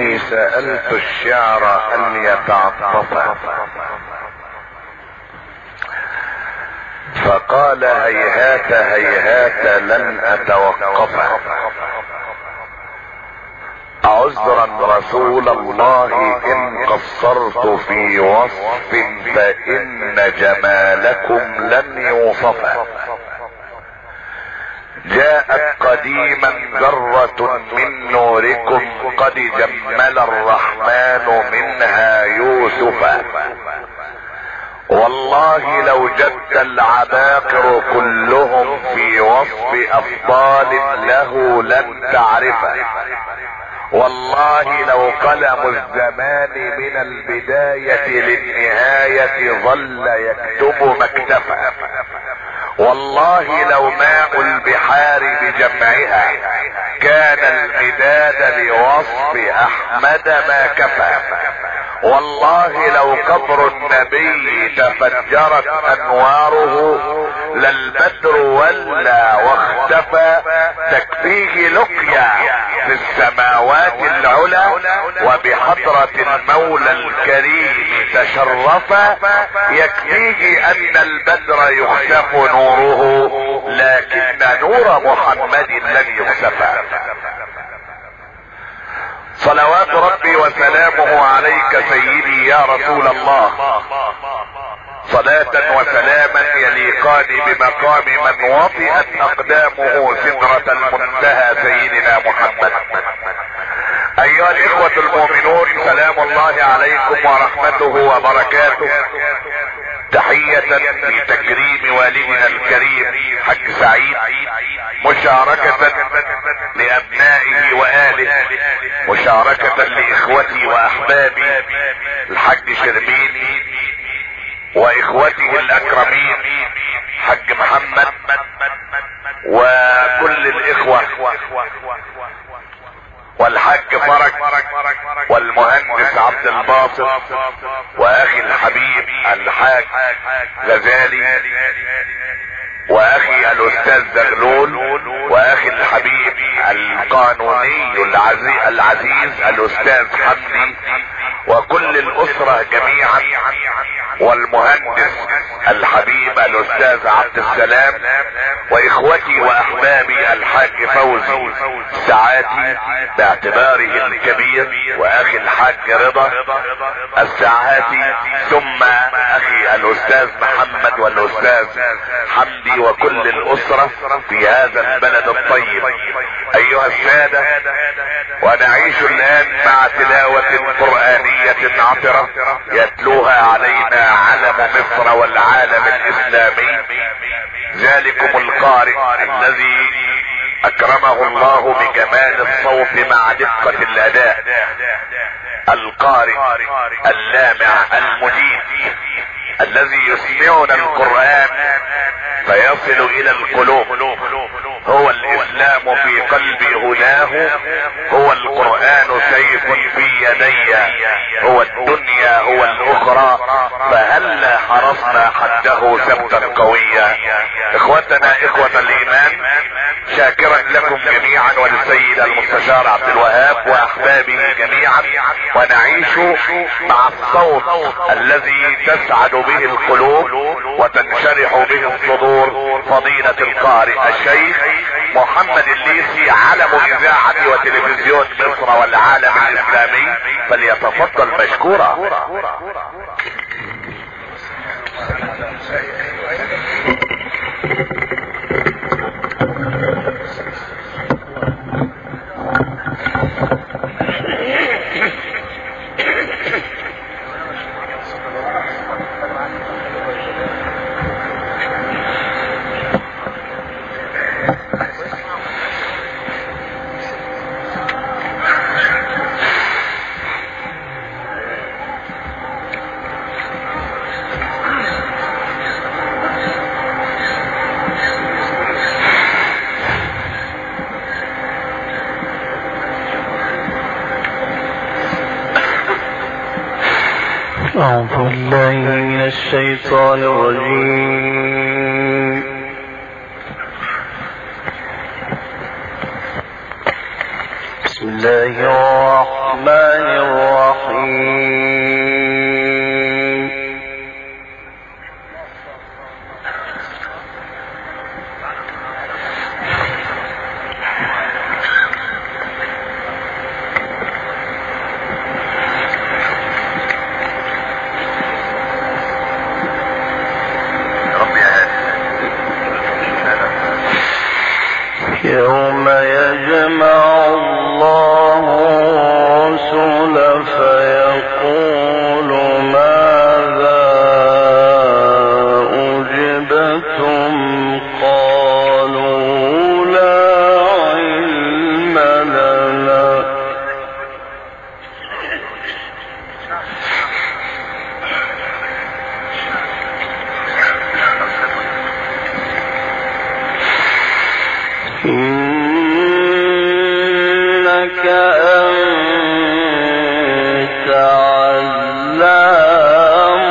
اني سألت الشعر ان يتعطف فقال هيهات هيهات لن اتوقف. عذرا رسول الله ان قصرت في وصف فان جمالكم لن يوصف. جاءت قديما ذرة من نوركم قد جمل الرحمن منها يوسف. والله لو جد العباقر كلهم في وصف افضال له لن تعرفه. والله لو قلم الزمان من البداية للنهاية ظل يكتب مكتفا. والله لو ماء البحار بجمعها كان المداد لوصف احمد ما كفى. والله لو قبر النبي تفجرت انواره للبدر ولى واختفى. تكفيه لقيا في السماوات العلى وبحضرة المولى الكريم تشرفا. يكفيه ان البدر يخسف نوره لكن نور محمد لن يخسفا. صلوات ربي وسلامه عليك سيدي يا رسول الله، صلاة وسلاما يليقان بمقام من وطئت اقدامه سدرة المنتهى سيدنا محمد. ايها الاخوة المؤمنون، سلام الله عليكم ورحمته وبركاته. تحية في تكريم والدنا الكريم حج سعيد، مشاركة لابنائه واله، مشاركة لاخوتي واحبابي الحج شربين واخوته الاكرمين حج محمد وكل الاخوة والحاج فرج والمهندس عبد الباسط واخي الحبيب الحاج غزالي واخي الاستاذ زغلول واخي الحبيب القانوني العزيز الاستاذ حمدي وكل الاسرة جميعا والمهندس الحبيب الاستاذ عبد السلام واخوتي واحبابي الحاج فوزي السعاتي باعتباره الكبير واخي الحاج رضا السعاتي ثم اخي الاستاذ محمد والاستاذ حمدي وكل الاسرة في هذا البلد الطيب. ايها السادة، ونعيش الان مع تلاوة قرآنية عطرة يتلوها علينا علم مصر والعالم الاسلامي. ذلكم القارئ الذي اكرمه الله بجمال الصوت مع دقة الاداء، القارئ اللامع المجيد الذي يسمعنا القرآن فيصل الى القلوب. هو الاسلام في قلبي هداه، هو القرآن سيف في يدي، هو الدنيا هو الاخرى، فهلا حرصنا حده ثبتا قويا. اخوتنا اخوة الايمان، شاكرا لكم جميعا وللسيد المستشار عبد الوهاب واحبابه جميعا، ونعيش مع الصوت الذي تسعد به القلوب وتنشرح به الصدور. فضيلة القارئ الشيخ محمد الليثي علم اذاعة وتلفزيون مصر والعالم الاسلامي، فليتفضل مشكورا. أعوذ بالله من الشيطان الرجيم. بسم الله الرحمن الرحمن الرحيم. يوم يجمع الله الرسل فيقول ماذا أجبتم قالوا لا علم لنا إنك أنت علام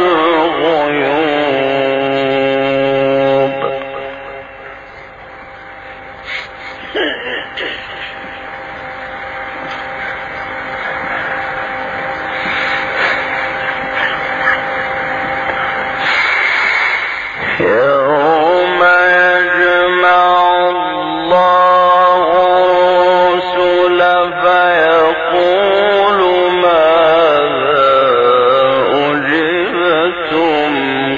الغيوب. يوم يجمع الله الرسل فيقول ماذا أجبتم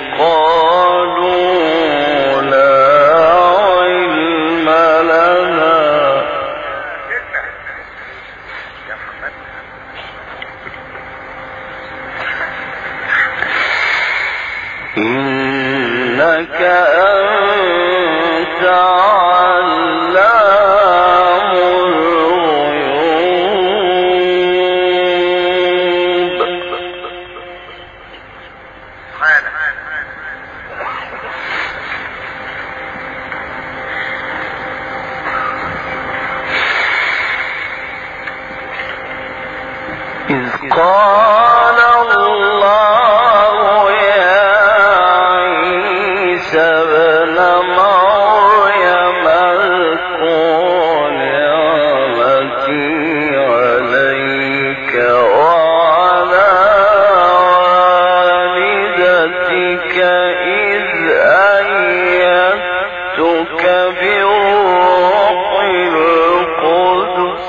قالوا لا علم لنا إنك أنت علام الغيوب. إذ قال الله يا عيسى ابن مريم اذكر نعمتي عليك وعلى والدتك إذ أيدتك بروح القدس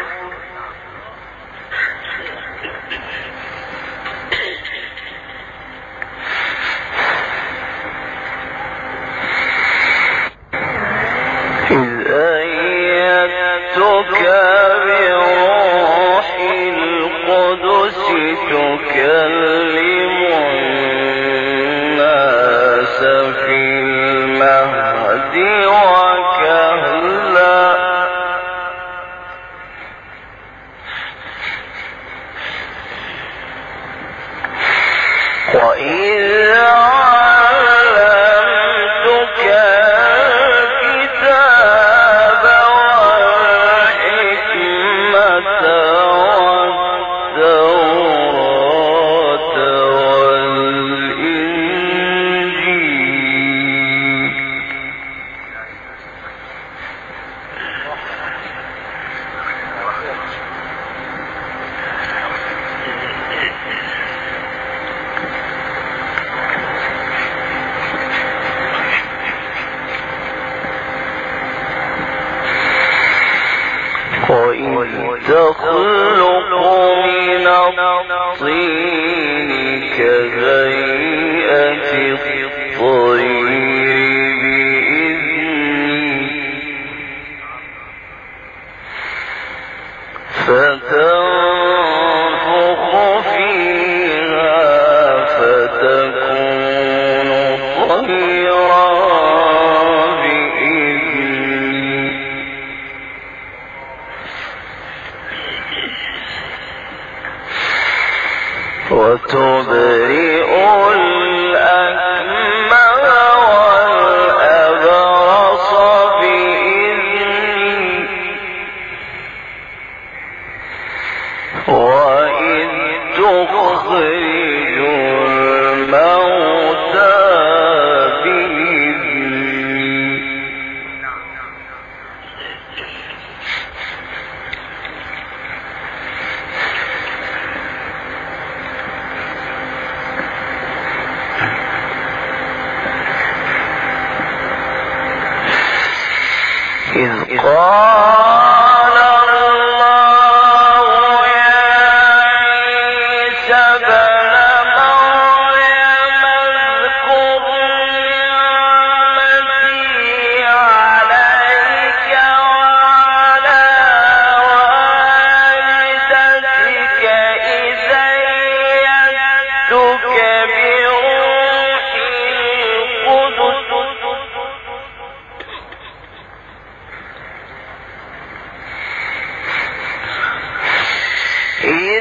تكلم الناس في المهد وكهلا وإذ علمتك الكتاب والحكمة والتوراة والإنجيل وإذ تخلق من الطين كهيئة الطير بإذني فتنفخ فيها فتكون طيرا وتبرئ الأكمه والأبرص بإذني وإذ تخرج الموتى بإذني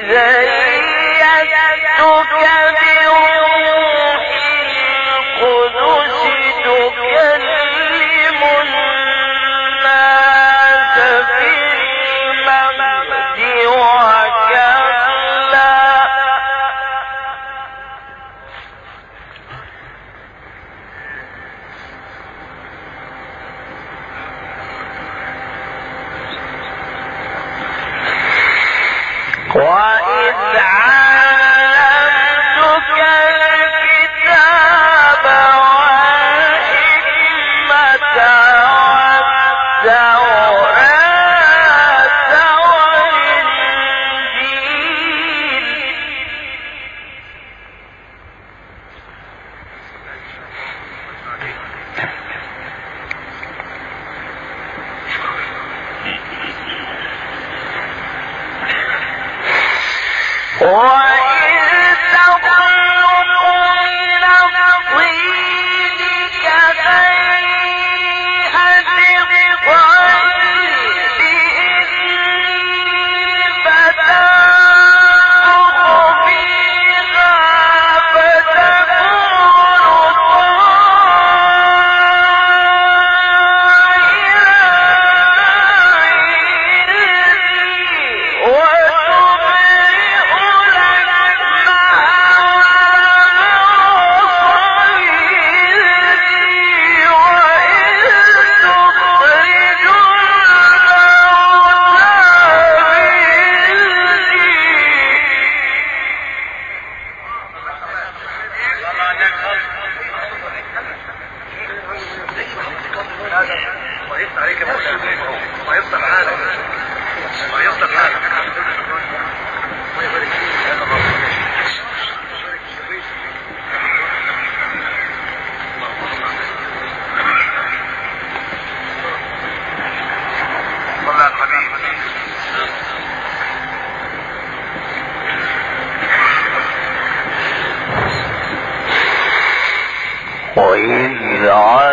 وإذ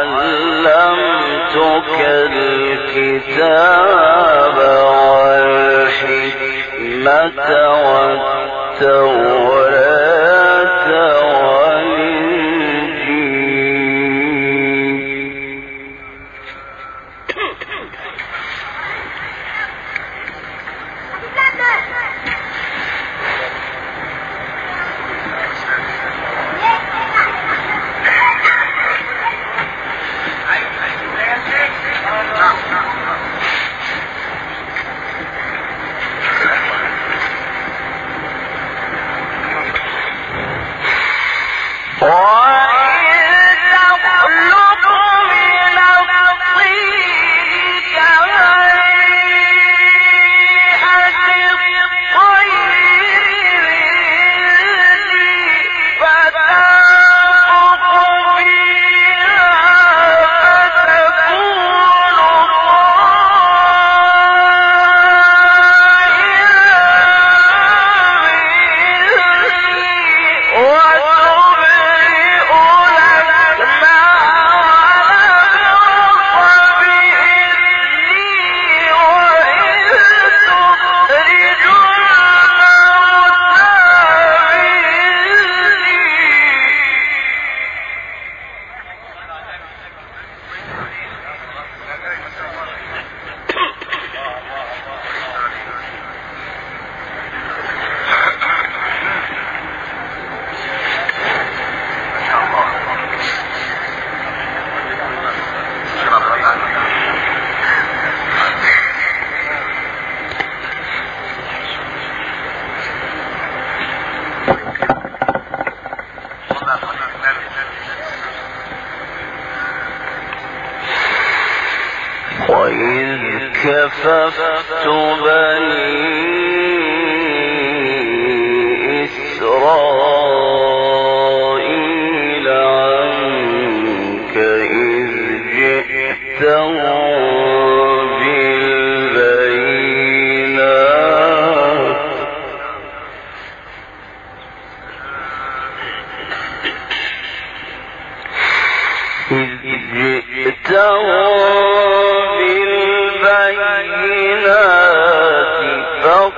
علمتك الكتاب والحكمة والتوراة والإنجيل وإذ كففت بني إسرائيل عنك إذ جئتهم بالبينات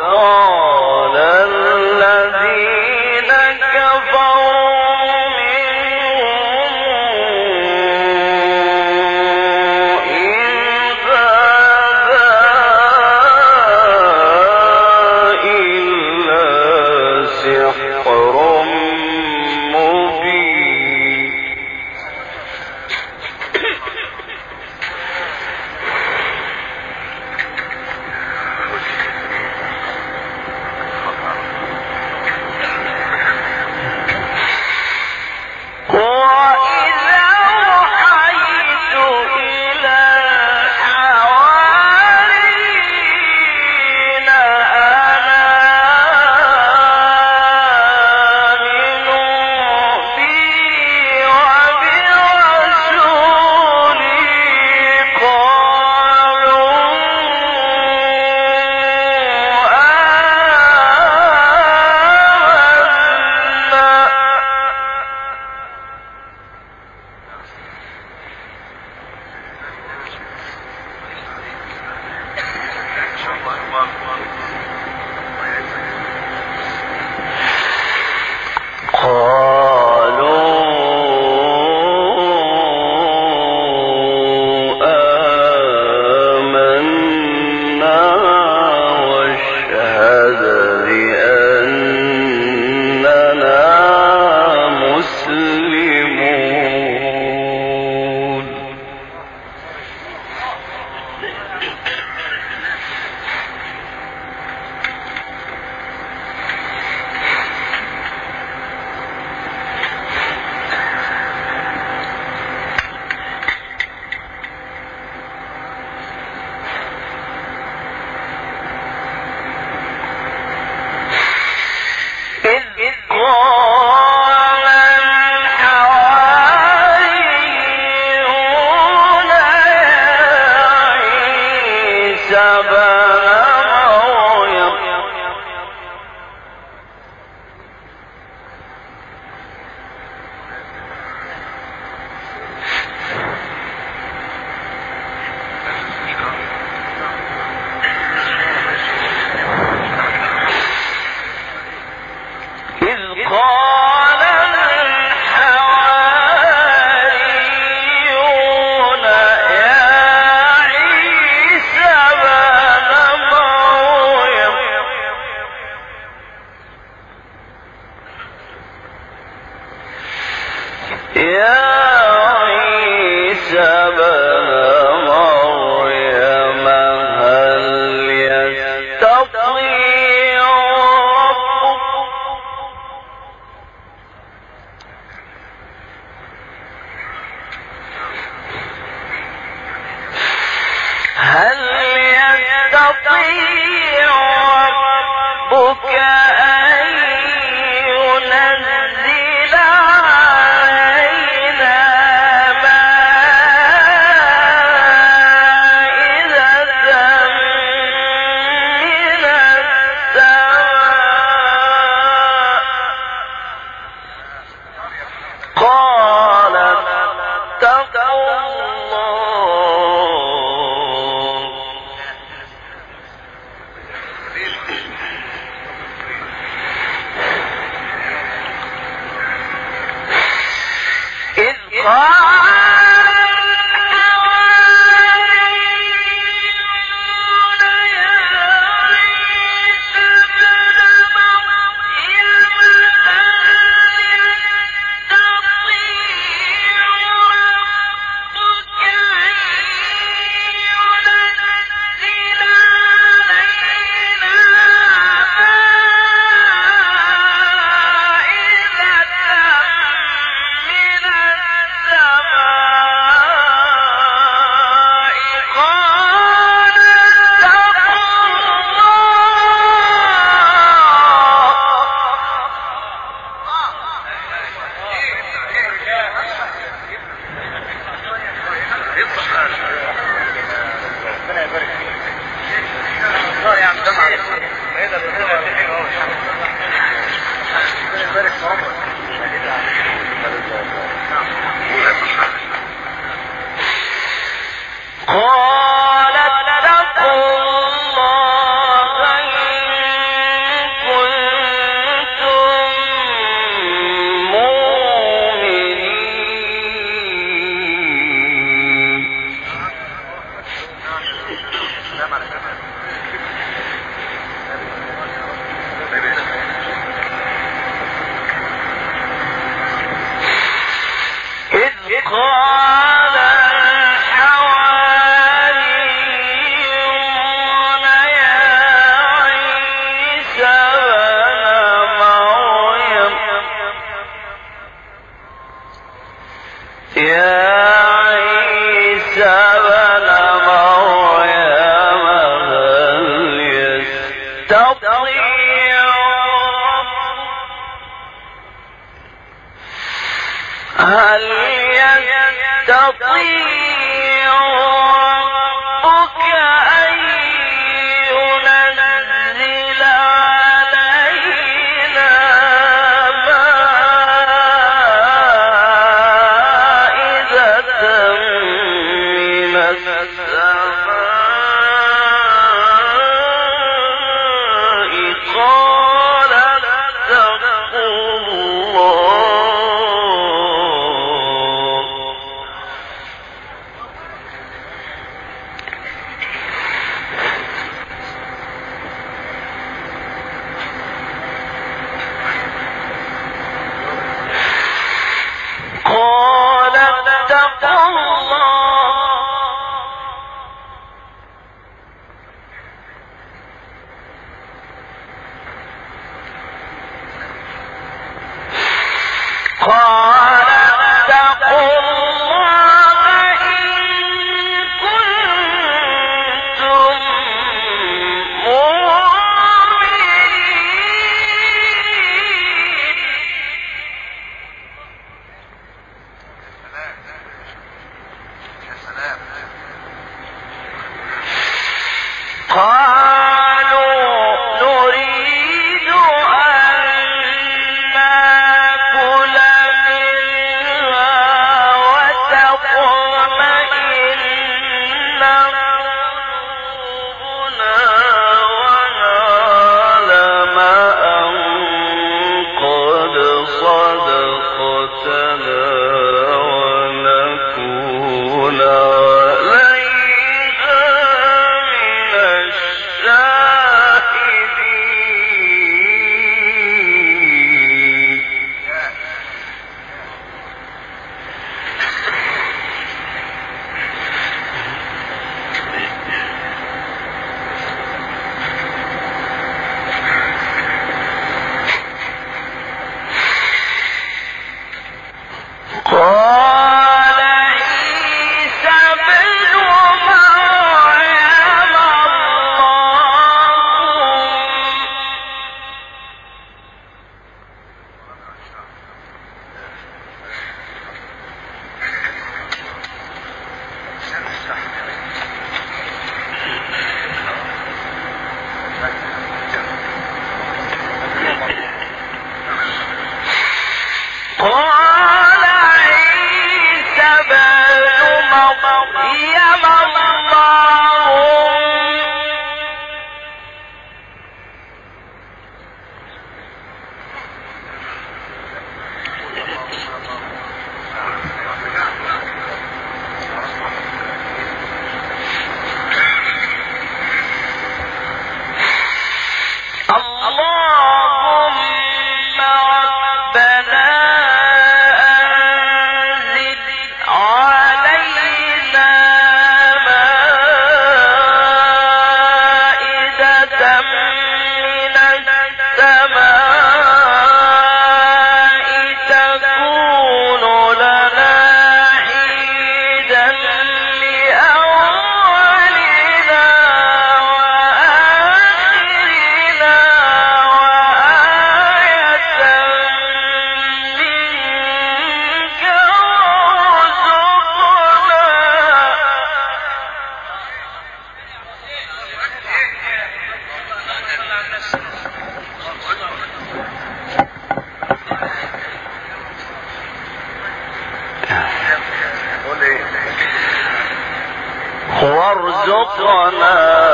وارزقنا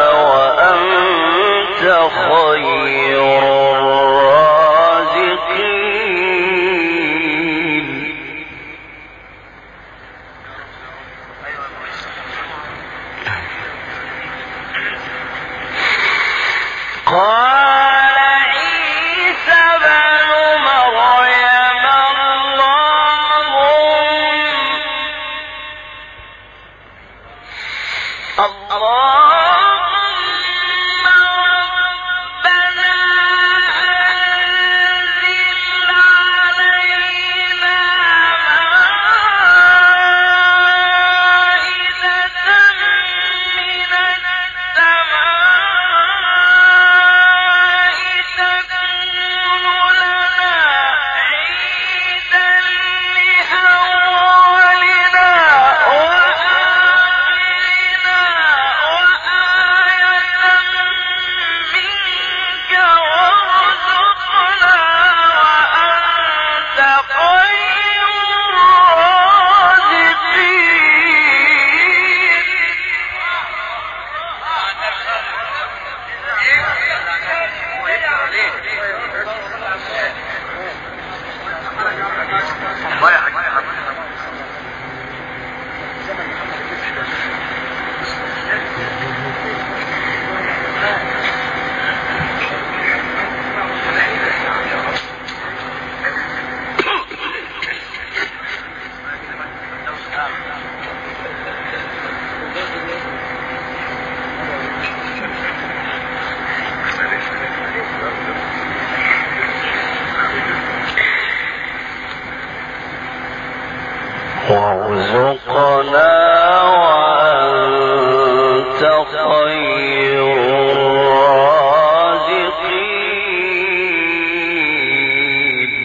وأنت خير الرازقين. قال عيسى بن مريم اللهم ربنا وارزقنا وأنت خير الرازقين.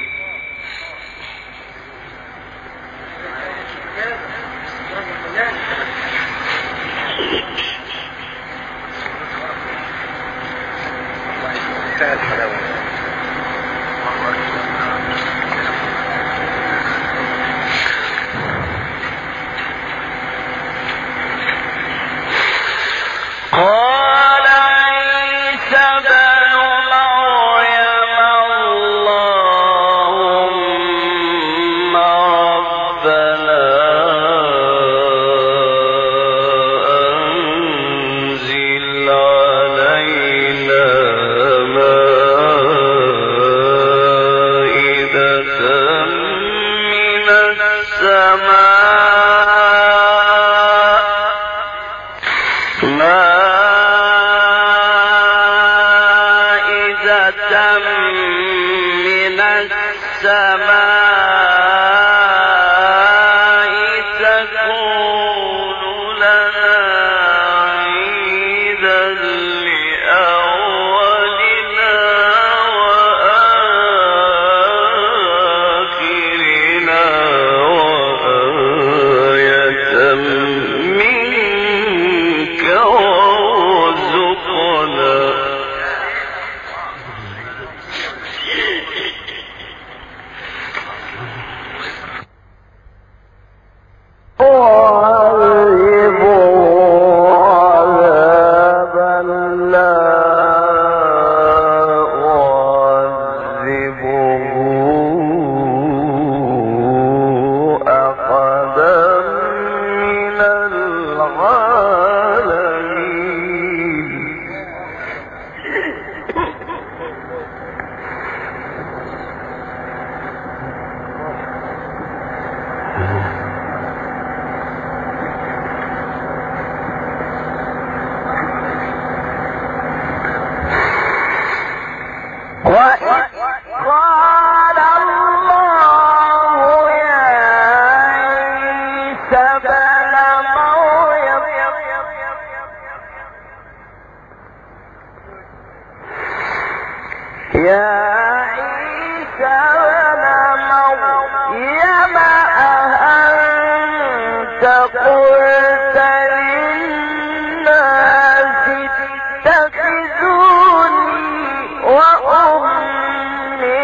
قال عيسى ابن مريم اللهم ربنا أنزل علينا مائدة من السماء تكون لنا عيدا لأولنا وآخرنا وآية منك وارزقنا. قال الله يا عيسى ابن مريم يا عيسى ابن مريم أأنت قلت للناس اتخذوني وأمي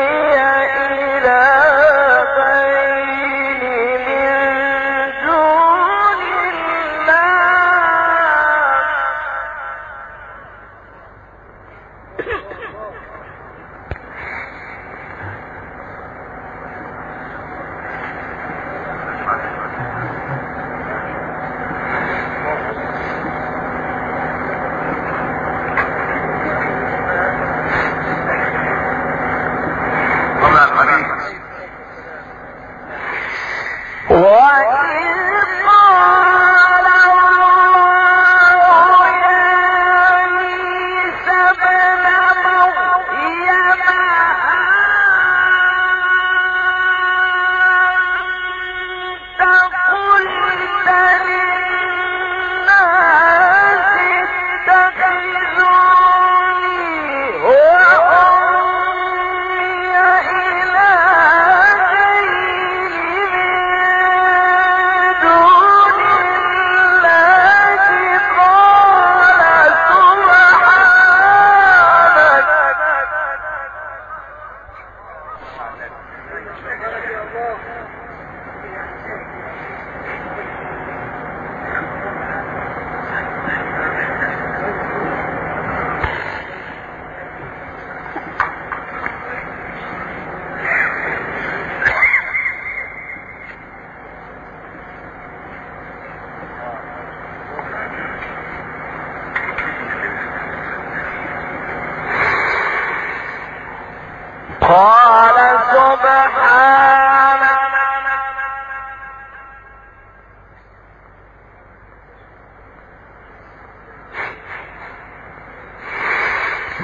إلهين من دون الله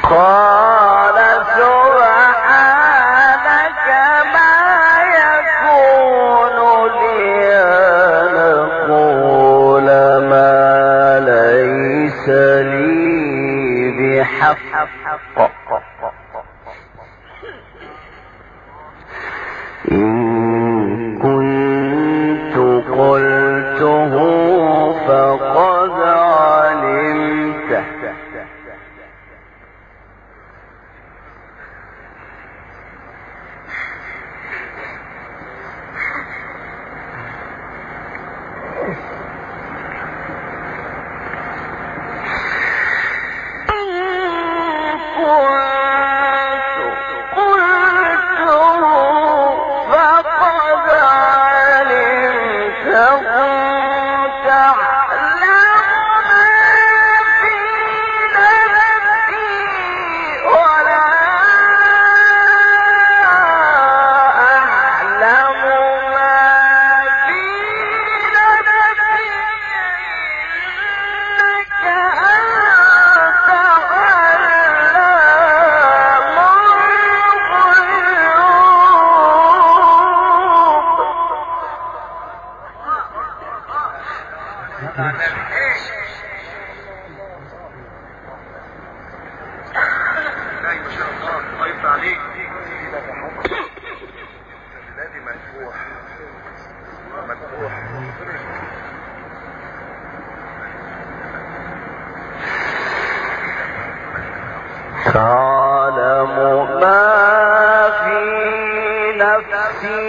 قال سبحانك ما يكون لي أن أقول ما ليس لي بحق إن كنت قلته فقد علمته تعلم ما في نفسي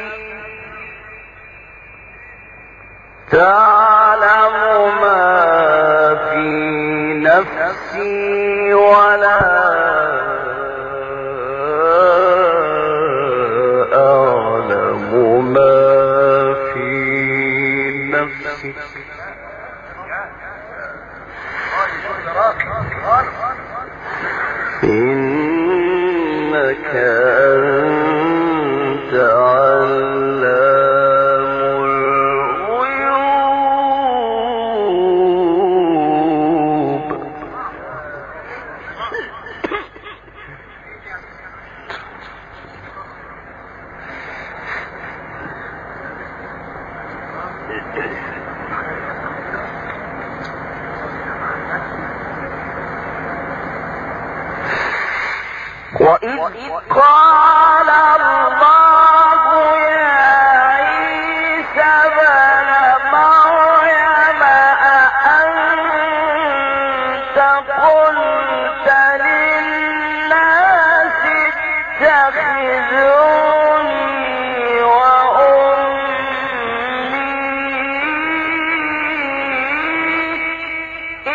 تعلم ما في نفسي ولا أعلم ما في نفسك إنك أنت علام الغيوب وإذ قال الله يا عيسى ابن مريم أأنت قلت للناس اتخذوني وأمي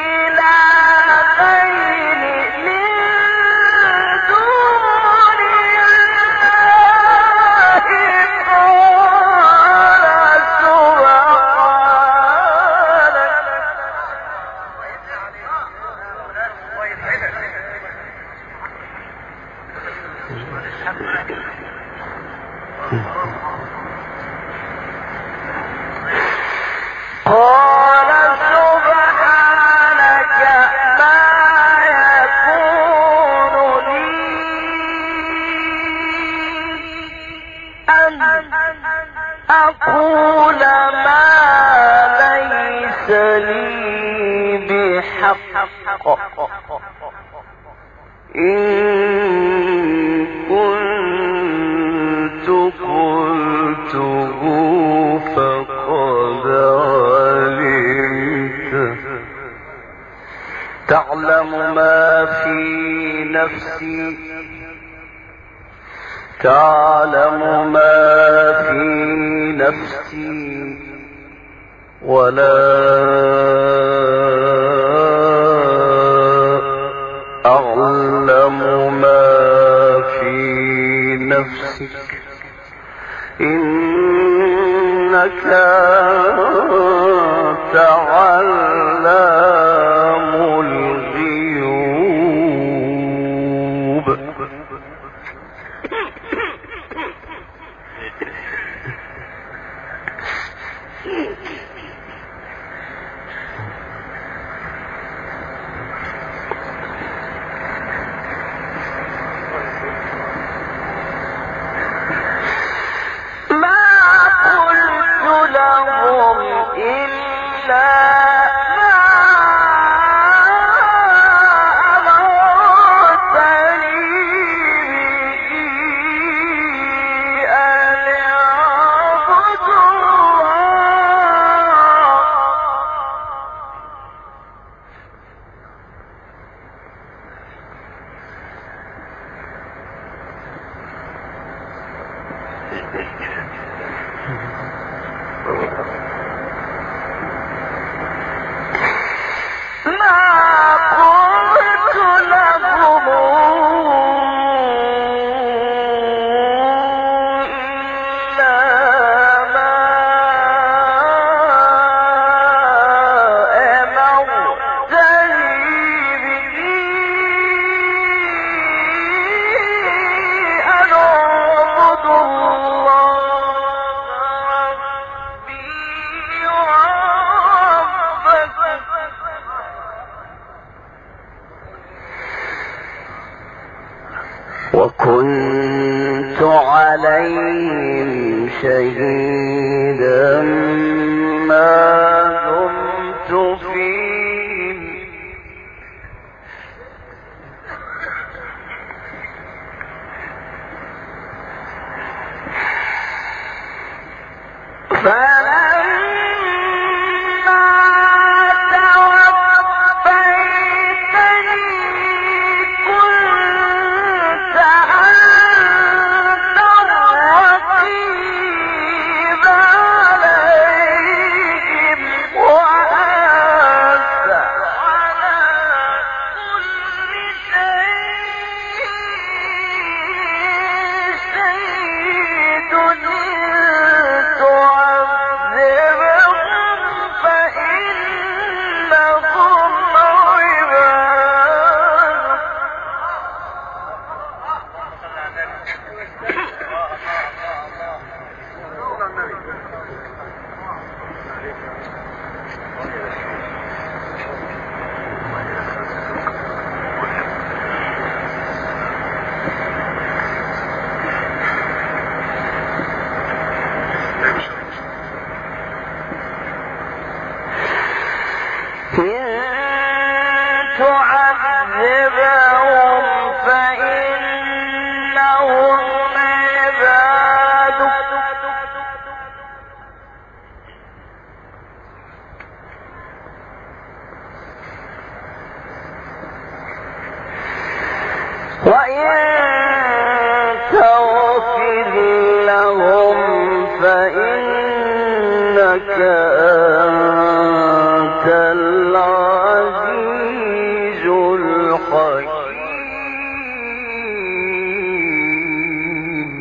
إلهين من دون الله قال سبحانك ما يكون لي أن أقول ما ليس لي بحق إن كنت قلته فقد علمته تعلم ما في نفسي تعلم ما في نفسي ولا أعلم ما في نفسك إنك أنت علام الغيوب وكنت عليهم شهيدا ما دمت فيهم تعذبهم فإنهم عبادك وإن تغفر لهم فإنك أنت العزيز الحكيم.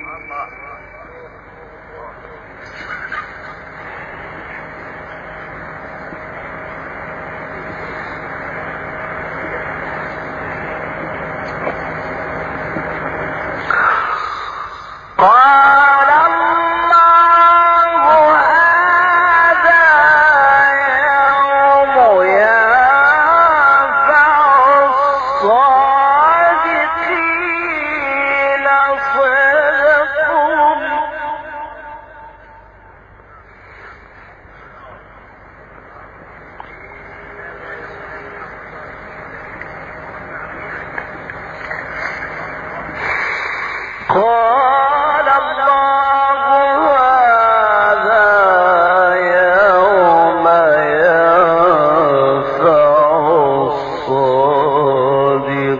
قال الله هذا يوم ينفع الصادقين صدقهم قال الله هذا يوم ينفع الصادقين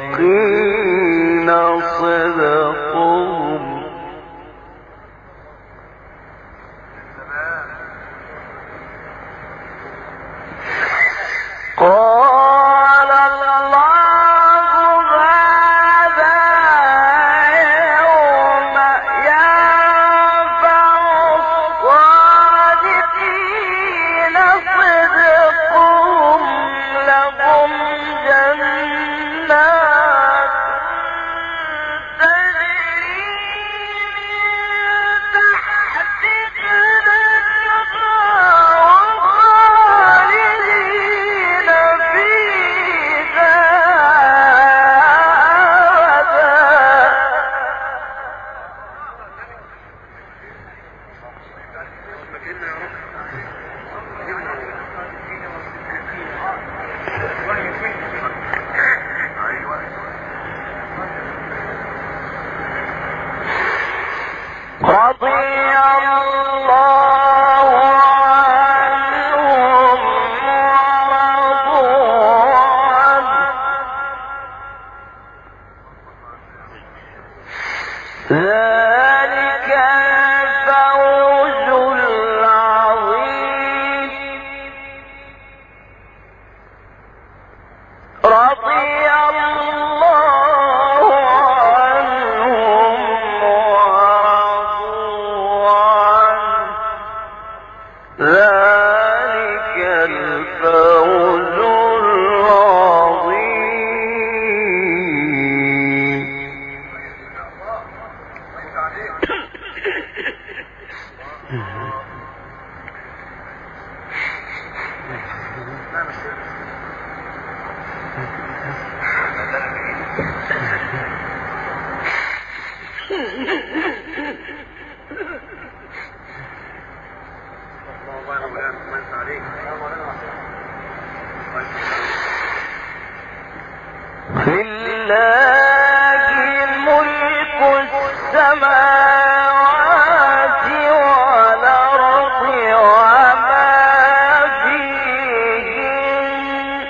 ذلك الفوز العظيم. رضي الله عنهم ورضوا عنه ذلك الفوز العظيم. لله ملك السماوات والأرض وما فيهن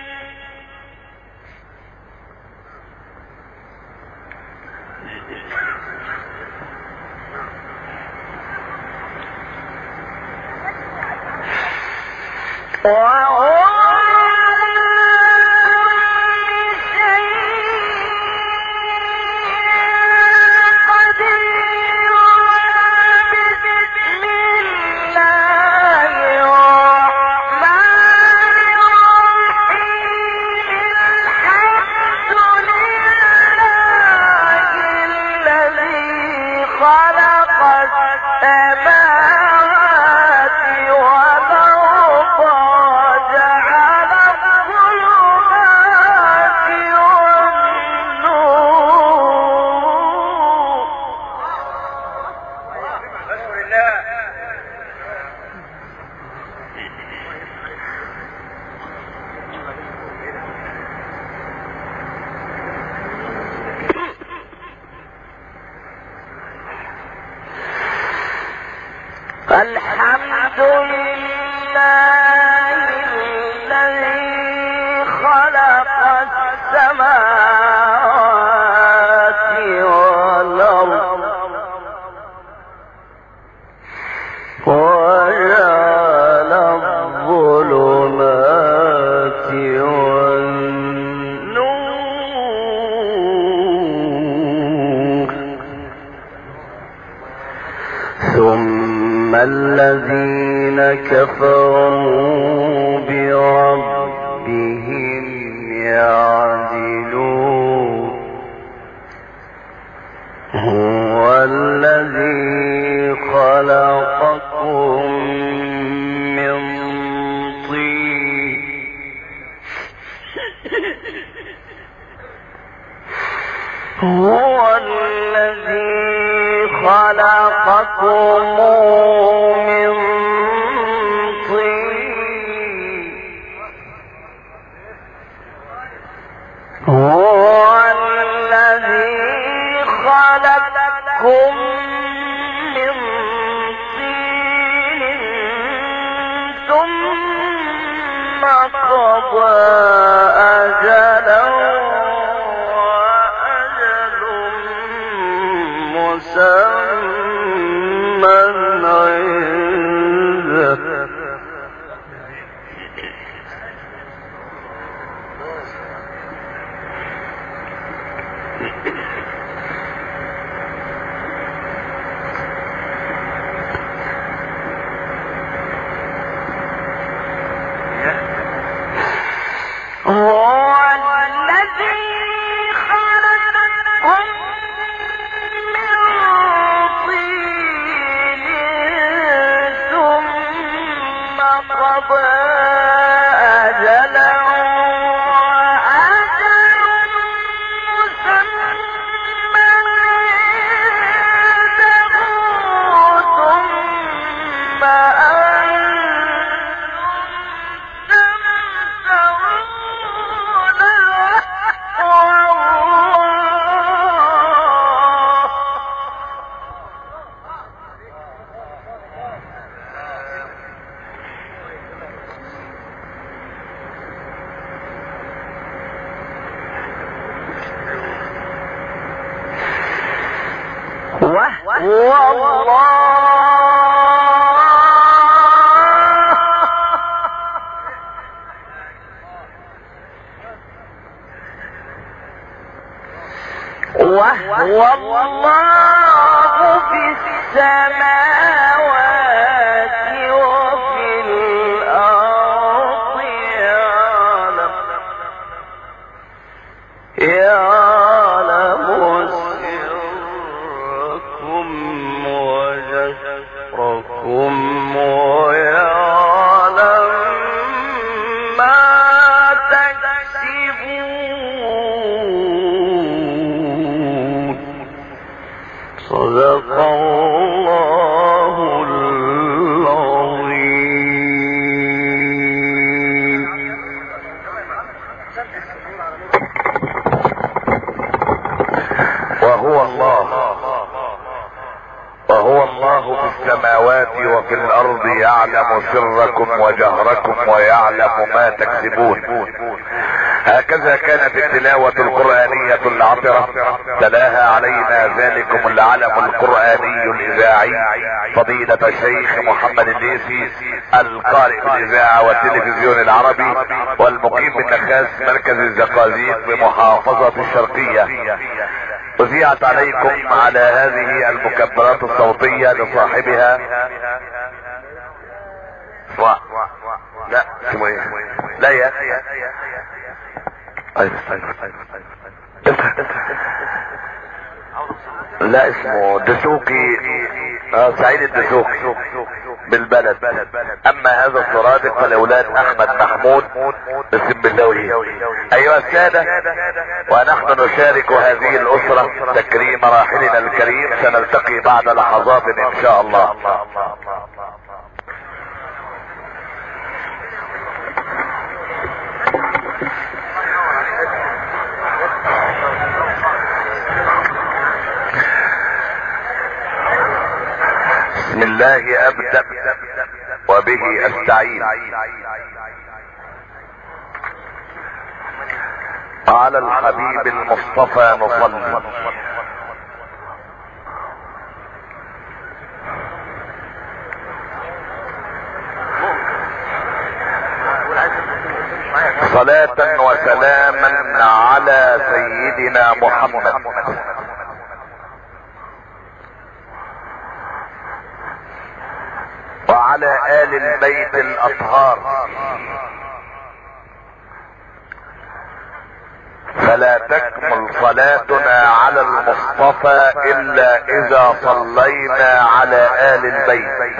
الحمد لله الذي خلق السماوات والأرض وجعل الظلمات والنور ثم الذين كفروا بربهم يعدلون هو الذي خلقكم من طين هو الذي خلقكم من طين هو الذي خلقكم من طين ثم قضى أجلا وأجل مسمى عنده وهو الله في السماوات وفي الأرض يعلم سركم وجهركم ويعلم ما تكسبون. صدق الله العظيم. وهو الله في السماوات وفي الارض يعلم سركم وجهركم ويعلم ما تكسبون. هكذا كانت التلاوة القرآنية العطرة تلاها علينا ذلكم العلم القرآني الإذاعي فضيلة الشيخ محمد الليثي القارئ بالإذاعة والتلفزيون العربي والمقيم بالنخاس مركز الزقازيق بمحافظة الشرقية. أذيعت عليكم على هذه المكبرات الصوتية لصاحبها لا اسمه ايه؟ لا يا لا اسمه دسوقي، سعيد الدسوقي بالبلد. اما هذا السرادق فالاولاد احمد محمود بسم الله. ايها السادة، ونحن نشارك هذه الاسرة تكريم راحلنا الكريم. سنلتقي بعد لحظات ان شاء الله. بسم الله ابدأ وبه استعين. على الحبيب المصطفى نصلي. صلاة وسلاما على سيدنا محمد وعلى آل البيت الأطهار. فلا تكمل صلاتنا على المصطفى إلا إذا صلينا على آل البيت.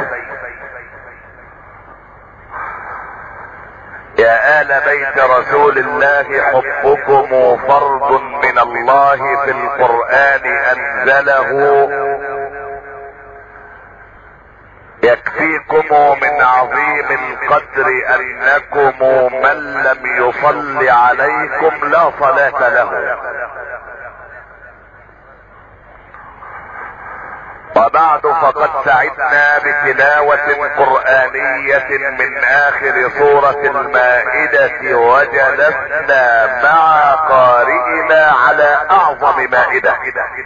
يا آل بيت رسول الله، حبكم فرض من الله في القرآن أنزله، يكفيكم من عظيم القدر انكم من لم يصل عليكم لا صلاة له. وبعد فقد سعدنا بتلاوة قرآنية من اخر سورة المائدة، وجلسنا مع قارئنا على اعظم مائدة.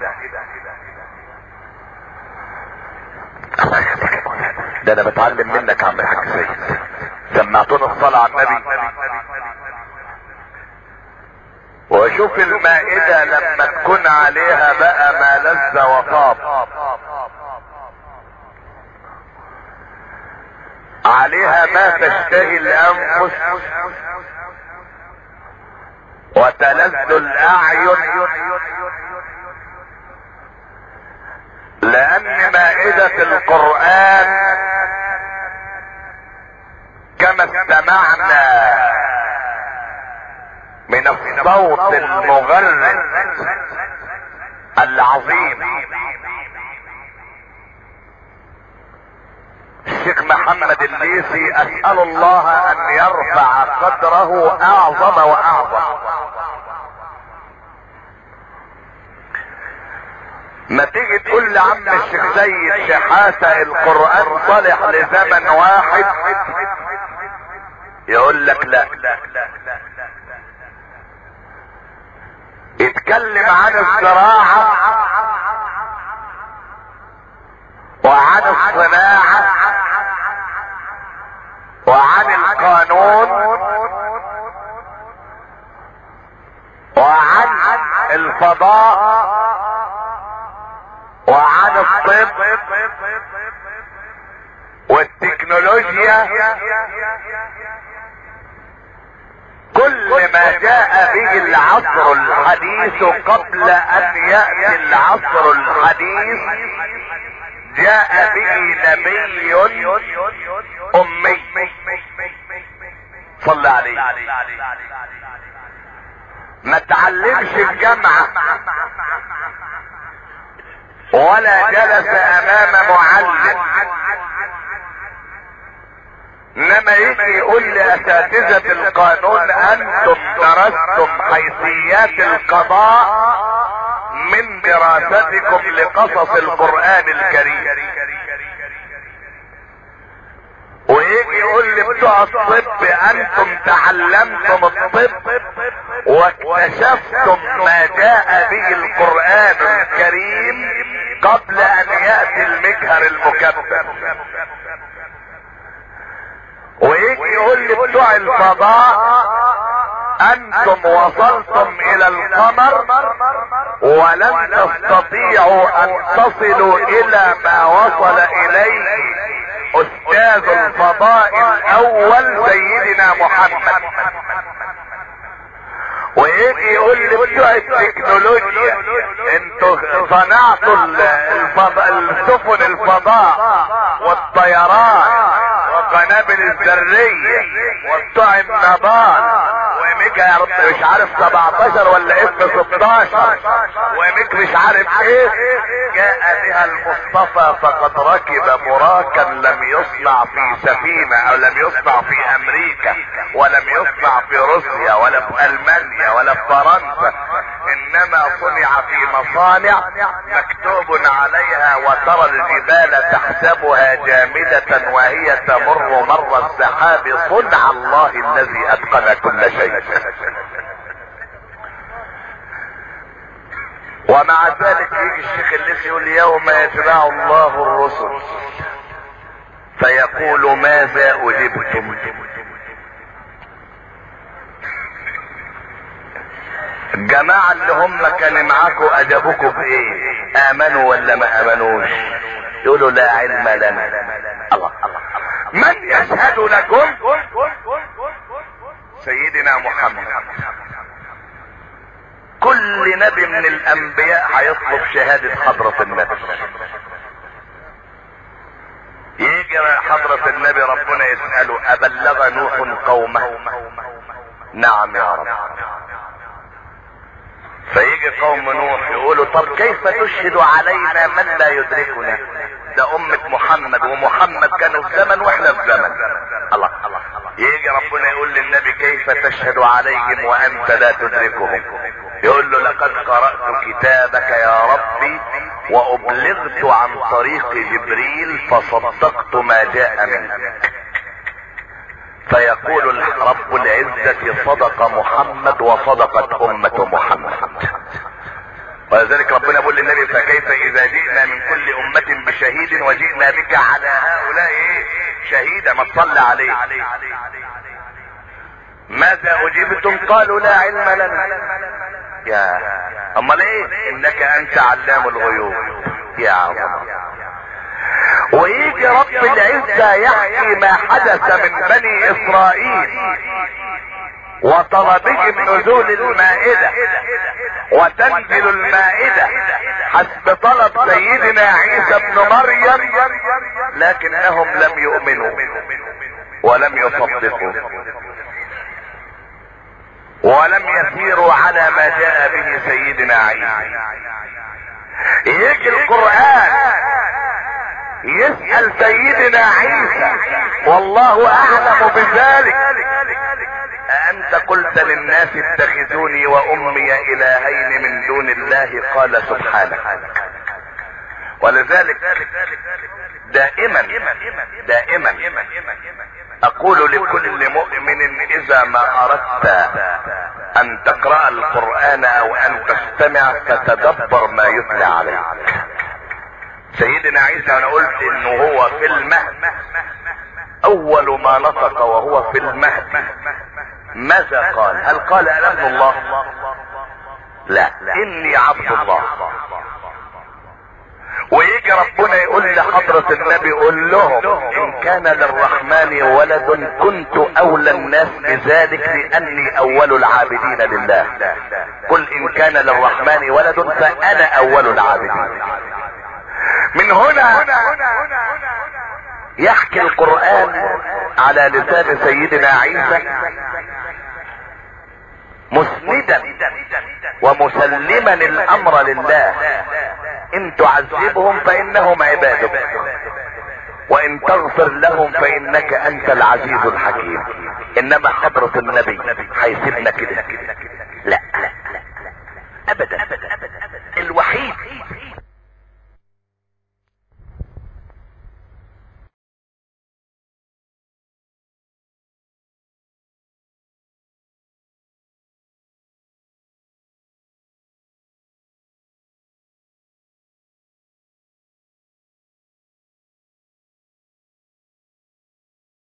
ده انا بتعلم منك يا عم الحاج سيد. سمعتونا الصلاة على النبي، وشوف المائدة لما تكون عليها بقى ما لذ وطاب، عليها ما تشتهي الانفس وتلذ الاعين، لان مائدة القرآن كما استمعنا من الصوت المغرد العظيم الشيخ محمد الليثي، اسأل الله ان يرفع قدره اعظم واعظم. ما تيجي تقول لعم الشيخ سيد شحاتة القرآن صالح لزمن واحد، يقول لك لا. اتكلم عن الزراعة وعن الصناعة وعن القانون وعن الفضاء وعن الطب والتكنولوجيا. كل ما جاء به العصر الحديث قبل ان يأتي العصر الحديث جاء به نبي امي صلى عليه. ما تعلمش الجامعة ولا جلس امام معلم، انما يجي يقول لاساتذة القانون انتم درستم حيثيات القضاء من دراستكم لقصص القرآن الكريم. ويجي يقول لي بتوع الطب انتم تعلمتم الطب واكتشفتم ما جاء به القرآن الكريم قبل ان يأتي المجهر المكبر. ويجي يقول لي بتوع الفضاء انتم وصلتم الى القمر ولن تستطيعوا ان تصلوا الى ما وصل اليه استاذ الفضاء الاول سيدنا محمد. ويجي يقول لي بتوع التكنولوجيا انتوا صنعتوا السفن الفضاء والطيران وقنابل الذرية وبتوع النبال وميجا مش عارف 17 ولا اف 16 وميج مش عارف ايه. جاء بها المصطفى فقد ركب براكا لم يصنع في سفينة او لم يصنع في امريكا ولم يصنع في روسيا ولا في المانيا ولا في فرنسا، انما صنع في مصانع مكتوب عليها وترى الجبال تحسبها جامدة وهي تمر مر السحاب صنع الله الذي اتقن كل شيء. ومع ذلك يجي الشيخ الليثي يقول يوم يجمع الله الرسل فيقول ماذا اجبتم. الجماعة اللي هم كانوا معاكوا اجابوكوا بايه؟ امنوا ولا ما امنوش؟ يقولوا لا علم لنا. الله الله. من يشهد لكم؟ سيدنا محمد. كل نبي من الانبياء هيطلب شهادة حضرة النبي. يجي حضرة النبي ربنا يسأله ابلغ نوح قومه؟ نعم يا رب. فيجي قوم نوح يقولوا طب كيف تشهد علينا من لا يدركنا؟ ده امة محمد ومحمد كانوا في زمن واحنا في زمن. الله. يجي ربنا يقول للنبي كيف تشهد عليهم وانت لا تدركهم؟ يقول له لقد قرأت كتابك يا ربي وابلغت عن طريق جبريل فصدقت ما جاء منك. فيقول رب العزة صدق محمد وصدقت امة محمد. ولذلك ربنا يقول للنبي فكيف اذا جئنا من كل امة بشهيد وجئنا بك على هؤلاء شهيدا. ما تصلى عليه. ماذا اجبتم؟ قالوا لا علم لنا. يا امال ايه؟ انك انت علام الغيوب يا عظم. ويجي رب العزة يحكي ما حدث من بني اسرائيل وطلبهم نزول المائدة وتنزل المائدة حسب طلب سيدنا عيسى بن مريم، لكنهم لم يؤمنوا ولم يصدقوا ولم يسيروا على ما جاء به سيدنا عيسى. يجي القرآن يسأل سيدنا عيسى والله اعلم بذلك أأنت قلت للناس اتخذوني وأمي إلهين من دون الله؟ قال سبحانك. ولذلك دائما أقول لكل مؤمن إذا ما أردت أن تقرأ القرآن أو أن تستمع فتدبر ما يتلى عليك. سيدنا عيسى انا قلت انه هو في المهد، اول ما نطق وهو في المهد ماذا قال؟ هل قال انا ابن الله؟ لا، اني عبد الله. ويجي ربنا يقول لحضرة النبي قل لهم ان كان للرحمن ولد كنت اولى الناس بذلك لاني اول العابدين لله. قل ان كان للرحمن ولد فانا اول العابدين. من هنا يحكي القرآن على لسان سيدنا عيسى مسندا ومسلما الامر لله، ان تعذبهم فانهم عبادك وان تغفر لهم فانك انت العزيز الحكيم. انما حضرة النبي هيسيبنا كده؟ لا ابدا.